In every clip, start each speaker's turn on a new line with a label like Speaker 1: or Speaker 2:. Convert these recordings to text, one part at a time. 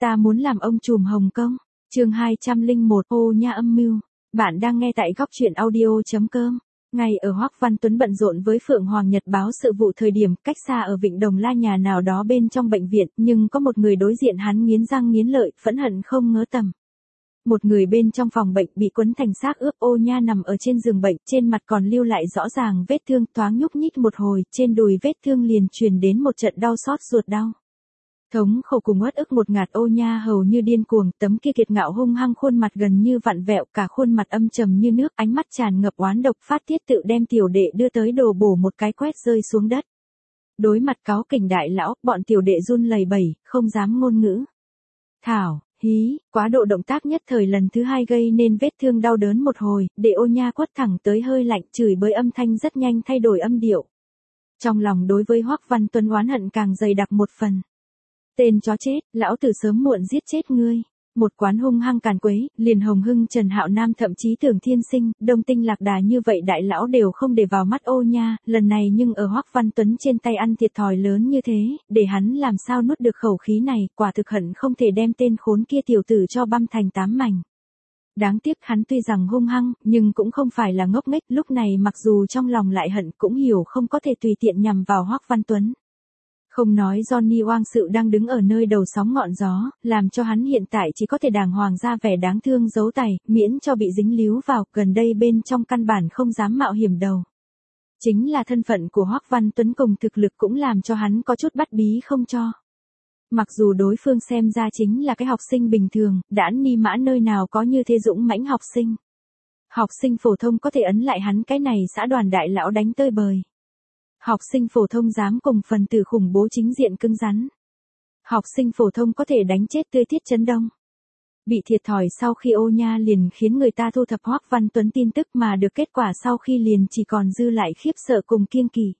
Speaker 1: Ta muốn làm ông trùm Hồng Kông. Chương 201, Ô Nha âm mưu. Bạn đang nghe tại góc truyện audio.com. Ngay ở Hoắc Văn Tuấn bận rộn với Phượng Hoàng Nhật báo sự vụ thời điểm, cách xa ở Vịnh Đồng La nhà nào đó bên trong bệnh viện, nhưng có một người đối diện hắn nghiến răng nghiến lợi, phẫn hận không ngớ tầm. Một người bên trong phòng bệnh bị quấn thành xác ướp. Ô Nha nằm ở trên giường bệnh, trên mặt còn lưu lại rõ ràng vết thương, thoáng nhúc nhích một hồi, trên đùi vết thương liền truyền đến một trận đau xót ruột đau. Thống khổ cùng uất ức một ngạt. Ô Nha hầu như điên cuồng, tấm kia kiệt ngạo hung hăng khuôn mặt gần như vặn vẹo, cả khuôn mặt âm trầm như nước, ánh mắt tràn ngập oán độc, phát tiết tự đem tiểu đệ đưa tới đồ bổ một cái quét rơi xuống đất. Đối mặt cáu kỉnh đại lão, bọn tiểu đệ run lẩy bẩy, không dám ngôn ngữ. Thảo, hí, quá độ động tác nhất thời lần thứ hai gây nên vết thương đau đớn một hồi, để Ô Nha quất thẳng tới hơi lạnh, chửi bới âm thanh rất nhanh thay đổi âm điệu. Trong lòng đối với Hoắc Văn Tuấn oán hận càng dày đặc một phần. Tên chó chết, lão tử sớm muộn giết chết ngươi. Một quán hung hăng càn quấy, liền Hồng Hưng, Trần Hạo Nam, thậm chí Tưởng Thiên Sinh, Đông Tinh Lạc Đà như vậy đại lão đều không để vào mắt Ô Nha, lần này nhưng ở Hoắc Văn Tuấn trên tay ăn thiệt thòi lớn như thế, để hắn làm sao nuốt được khẩu khí này, quả thực hận không thể đem tên khốn kia tiểu tử cho băm thành 8 mảnh. Đáng tiếc hắn tuy rằng hung hăng, nhưng cũng không phải là ngốc nghếch, lúc này mặc dù trong lòng lại hận cũng hiểu không có thể tùy tiện nhằm vào Hoắc Văn Tuấn. Không nói Johnny Wang sự đang đứng ở nơi đầu sóng ngọn gió, làm cho hắn hiện tại chỉ có thể đàng hoàng ra vẻ đáng thương giấu tài, miễn cho bị dính líu vào, gần đây bên trong căn bản không dám mạo hiểm đầu. Chính là thân phận của Hoắc Văn Tuấn cùng thực lực cũng làm cho hắn có chút bắt bí không cho. Mặc dù đối phương xem ra chính là cái học sinh bình thường, đã ni mã nơi nào có như thế dũng mãnh học sinh. Học sinh phổ thông có thể ấn lại hắn, cái này xã đoàn đại lão đánh tơi bời. Học sinh phổ thông dám cùng phần tử khủng bố chính diện cứng rắn. Học sinh phổ thông có thể đánh chết tươi Tiết Chấn Đông. Bị thiệt thòi sau khi Ô Nha liền khiến người ta thu thập Hoắc Văn Tuấn tin tức, mà được kết quả sau khi liền chỉ còn dư lại khiếp sợ cùng kiêng kỵ.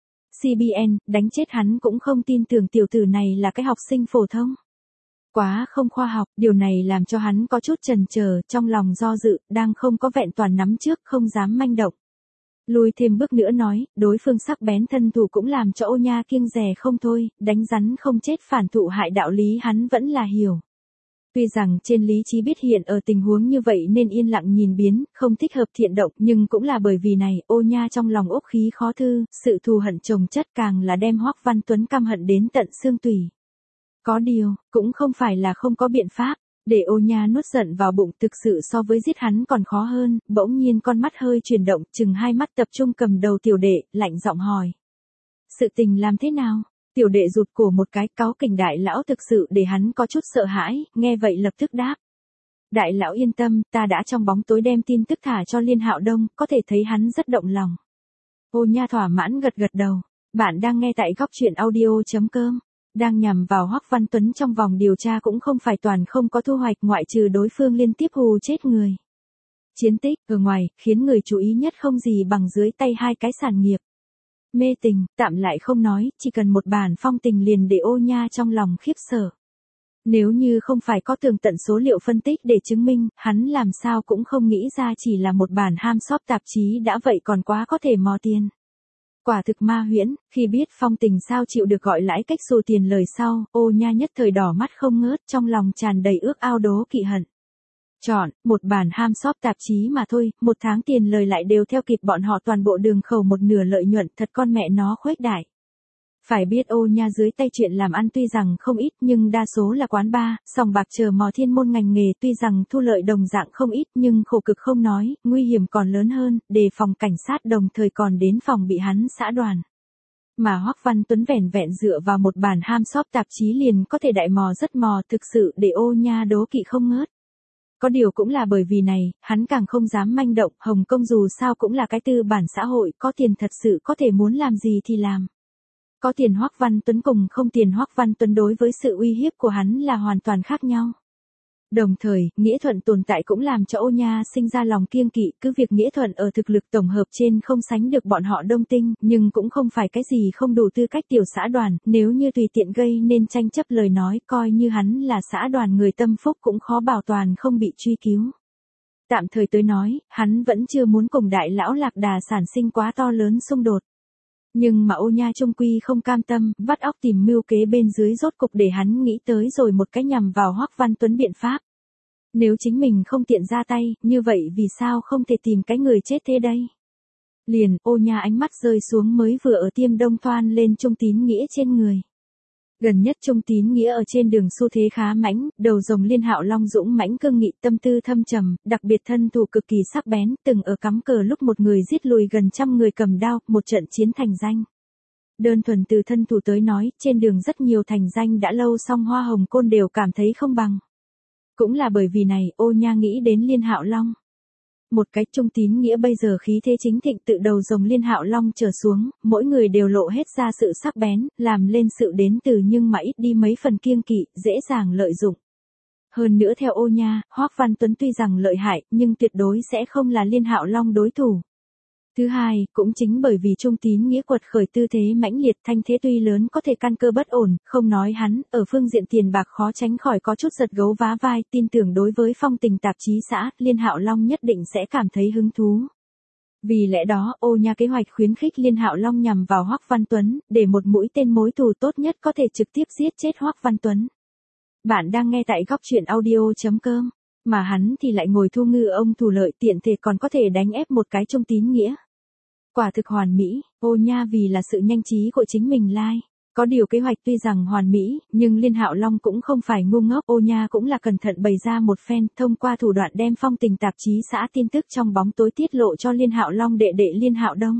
Speaker 1: CBN, đánh chết hắn cũng không tin tưởng tiểu tử này là cái học sinh phổ thông. Quá không khoa học, điều này làm cho hắn có chút chần chờ, trong lòng do dự, đang không có vẹn toàn nắm trước, không dám manh động. Lùi thêm bước nữa nói, đối phương sắc bén thân thủ cũng làm cho Ô Nha kiêng dè không thôi, đánh rắn không chết phản thụ hại đạo lý hắn vẫn là hiểu. Tuy rằng trên lý trí biết hiện ở tình huống như vậy nên yên lặng nhìn biến, không thích hợp thiện động, nhưng cũng là bởi vì này, Ô Nha trong lòng ốc khí khó thư, sự thù hận chồng chất càng là đem Hoắc Văn Tuấn căm hận đến tận xương tủy. Có điều, cũng không phải là không có biện pháp. Để Ô Nha nuốt giận vào bụng, thực sự so với giết hắn còn khó hơn. Bỗng nhiên con mắt hơi chuyển động, chừng hai mắt tập trung cầm đầu tiểu đệ, lạnh giọng hỏi. Sự tình làm thế nào? Tiểu đệ rụt cổ một cái, cáu kỉnh đại lão thực sự để hắn có chút sợ hãi, nghe vậy lập tức đáp. Đại lão yên tâm, ta đã trong bóng tối đem tin tức thả cho Liên Hạo Đông, có thể thấy hắn rất động lòng. Ô Nha thỏa mãn gật gật đầu. Bạn đang nghe tại góc truyện audio.com. Đang nhằm vào Hoắc Văn Tuấn trong vòng điều tra cũng không phải toàn không có thu hoạch, ngoại trừ đối phương liên tiếp hù chết người. Chiến tích, ở ngoài, khiến người chú ý nhất không gì bằng dưới tay hai cái sản nghiệp. Mê tình, tạm lại không nói, chỉ cần một bản phong tình liền để Ô Nha trong lòng khiếp sợ. Nếu như không phải có tường tận số liệu phân tích để chứng minh, hắn làm sao cũng không nghĩ ra chỉ là một bản ham shop tạp chí đã vậy còn quá có thể mò tiền. Quả thực ma huyễn, khi biết phong tình sao chịu được gọi lãi cách xù tiền lời sau, Ô Nha nhất thời đỏ mắt không ngớt, trong lòng tràn đầy ước ao đố kỵ hận. Chọn, một bản ham shop tạp chí mà thôi, một tháng tiền lời lại đều theo kịp bọn họ toàn bộ đường khẩu một nửa lợi nhuận, thật con mẹ nó khuếch đại. Phải biết Ô Nha dưới tay chuyện làm ăn tuy rằng không ít nhưng đa số là quán bar, sòng bạc chờ mò thiên môn ngành nghề, tuy rằng thu lợi đồng dạng không ít nhưng khổ cực không nói, nguy hiểm còn lớn hơn, đề phòng cảnh sát đồng thời còn đến phòng bị hắn xã đoàn. Mà Hoắc Văn Tuấn vẻn vẹn dựa vào một bản ham shop tạp chí liền có thể đại mò rất mò, thực sự để Ô Nha đố kỵ không ngớt. Có điều cũng là bởi vì này, hắn càng không dám manh động, Hồng Kông dù sao cũng là cái tư bản xã hội, có tiền thật sự có thể muốn làm gì thì làm. Có tiền Hoắc Văn Tuấn cùng không tiền Hoắc Văn Tuấn đối với sự uy hiếp của hắn là hoàn toàn khác nhau. Đồng thời, Nghĩa Thuận tồn tại cũng làm cho Ô Nha sinh ra lòng kiêng kỵ, cứ việc Nghĩa Thuận ở thực lực tổng hợp trên không sánh được bọn họ Đông Tinh, nhưng cũng không phải cái gì không đủ tư cách tiểu xã đoàn, nếu như tùy tiện gây nên tranh chấp lời nói, coi như hắn là xã đoàn người tâm phúc cũng khó bảo toàn không bị truy cứu. Tạm thời tới nói, hắn vẫn chưa muốn cùng đại lão Lạc Đà sản sinh quá to lớn xung đột. Nhưng mà Ô Nha chung quy không cam tâm, vắt óc tìm mưu kế bên dưới rốt cục để hắn nghĩ tới rồi một cái nhằm vào Hoắc Văn Tuấn biện pháp. Nếu chính mình không tiện ra tay, như vậy vì sao không thể tìm cái người chết thế đây? Liền, Ô Nha ánh mắt rơi xuống mới vừa ở tiêm đông thoan lên Trung Tín Nghĩa trên người. Gần nhất Trung Tín Nghĩa ở trên đường xu thế khá mãnh, đầu rồng Liên Hạo Long dũng mãnh cương nghị, tâm tư thâm trầm, đặc biệt thân thủ cực kỳ sắc bén, từng ở cắm cờ lúc một người giết lùi gần trăm người cầm đao, một trận chiến thành danh. Đơn thuần từ thân thủ tới nói, trên đường rất nhiều thành danh đã lâu song Hoa Hồng Côn đều cảm thấy không bằng. Cũng là bởi vì này, Ô Nha nghĩ đến Liên Hạo Long. Một cái Trung Tín Nghĩa bây giờ khí thế chính thịnh, tự đầu rồng Liên Hạo Long trở xuống, mỗi người đều lộ hết ra sự sắc bén, làm lên sự đến từ nhưng mà ít đi mấy phần kiêng kỵ, dễ dàng lợi dụng. Hơn nữa theo Ô Nha, Hoắc Văn Tuấn tuy rằng lợi hại, nhưng tuyệt đối sẽ không là Liên Hạo Long đối thủ. Thứ hai, cũng chính bởi vì Trung Tín Nghĩa quật khởi tư thế mãnh liệt, thanh thế tuy lớn có thể căn cơ bất ổn, không nói hắn, ở phương diện tiền bạc khó tránh khỏi có chút giật gấu vá vai, tin tưởng đối với phong tình tạp chí xã, Liên Hạo Long nhất định sẽ cảm thấy hứng thú. Vì lẽ đó, Ô Nha kế hoạch khuyến khích Liên Hạo Long nhằm vào Hoắc Văn Tuấn, để một mũi tên mối thù tốt nhất có thể trực tiếp giết chết Hoắc Văn Tuấn. Bạn đang nghe tại góc truyện audio.com, mà hắn thì lại ngồi thu ngư ông thủ lợi, tiện thể còn có thể đánh ép một cái Trung Tín Nghĩa. Quả thực hoàn mỹ, Ô Nha vì là sự nhanh trí của chính mình lai. Có điều kế hoạch tuy rằng hoàn mỹ, nhưng Liên Hạo Long cũng không phải ngu ngốc, Ô Nha cũng là cẩn thận bày ra một phen, thông qua thủ đoạn đem phong tình tạp chí xã tin tức trong bóng tối tiết lộ cho Liên Hạo Long đệ đệ Liên Hạo Đông.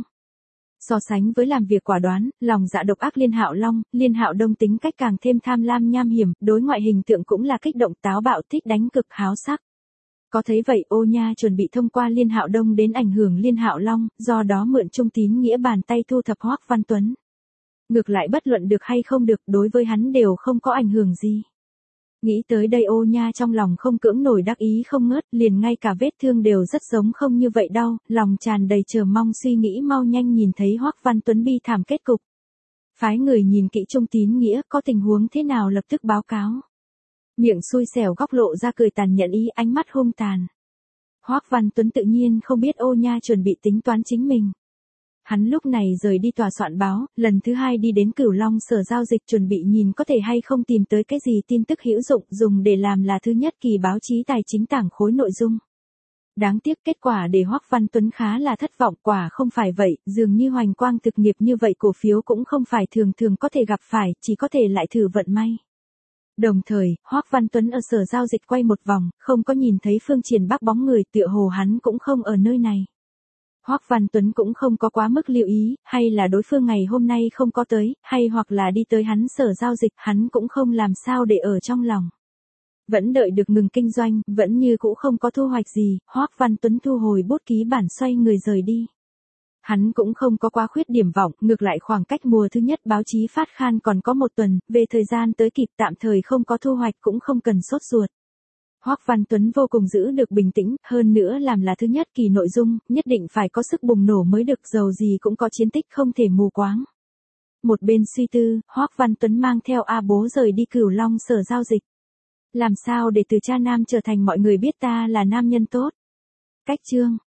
Speaker 1: So sánh với làm việc quả đoán, lòng dạ độc ác Liên Hạo Long, Liên Hạo Đông tính cách càng thêm tham lam nham hiểm, đối ngoại hình tượng cũng là kích động táo bạo, thích đánh cực háo sắc. Có thấy vậy, Ô Nha chuẩn bị thông qua Liên Hạo Đông đến ảnh hưởng Liên Hạo Long, do đó mượn Trung Tín Nghĩa bàn tay thu thập Hoắc Văn Tuấn. Ngược lại bất luận được hay không được, đối với hắn đều không có ảnh hưởng gì. Nghĩ tới đây Ô Nha trong lòng không cưỡng nổi đắc ý không ngớt, liền ngay cả vết thương đều rất giống không như vậy đau, lòng tràn đầy chờ mong suy nghĩ mau nhanh nhìn thấy Hoắc Văn Tuấn bi thảm kết cục. Phái người nhìn kỹ Trung Tín Nghĩa, có tình huống thế nào lập tức báo cáo. Miệng xui xẻo góc lộ ra cười tàn nhẫn ý, ánh mắt hung tàn. Hoắc Văn Tuấn tự nhiên không biết Ô Nha chuẩn bị tính toán chính mình. Hắn lúc này rời đi tòa soạn báo, lần thứ hai đi đến Cửu Long sở giao dịch chuẩn bị nhìn có thể hay không tìm tới cái gì tin tức hữu dụng dùng để làm là thứ nhất kỳ báo chí tài chính tảng khối nội dung. Đáng tiếc kết quả để Hoắc Văn Tuấn khá là thất vọng, quả không phải vậy, dường như Hoành Quang thực nghiệp như vậy cổ phiếu cũng không phải thường thường có thể gặp phải, chỉ có thể lại thử vận may. Đồng thời, Hoắc Văn Tuấn ở sở giao dịch quay một vòng, không có nhìn thấy Phương Triển Bắc bóng người, tựa hồ hắn cũng không ở nơi này. Hoắc Văn Tuấn cũng không có quá mức lưu ý, hay là đối phương ngày hôm nay không có tới, hay hoặc là đi tới hắn sở giao dịch, hắn cũng không làm sao để ở trong lòng. Vẫn đợi được ngừng kinh doanh, vẫn như cũ không có thu hoạch gì, Hoắc Văn Tuấn thu hồi bút ký bản xoay người rời đi. Hắn cũng không có quá khuyết điểm vọng, ngược lại khoảng cách mùa thứ nhất báo chí phát khan còn có một tuần, về thời gian tới kịp tạm thời không có thu hoạch cũng không cần sốt ruột. Hoắc Văn Tuấn vô cùng giữ được bình tĩnh, hơn nữa làm là thứ nhất kỳ nội dung, nhất định phải có sức bùng nổ mới được, dầu gì cũng có chiến tích không thể mù quáng. Một bên suy tư, Hoắc Văn Tuấn mang theo A Bố rời đi Cửu Long sở giao dịch. Làm sao để từ cha nam trở thành mọi người biết ta là nam nhân tốt? Cách chương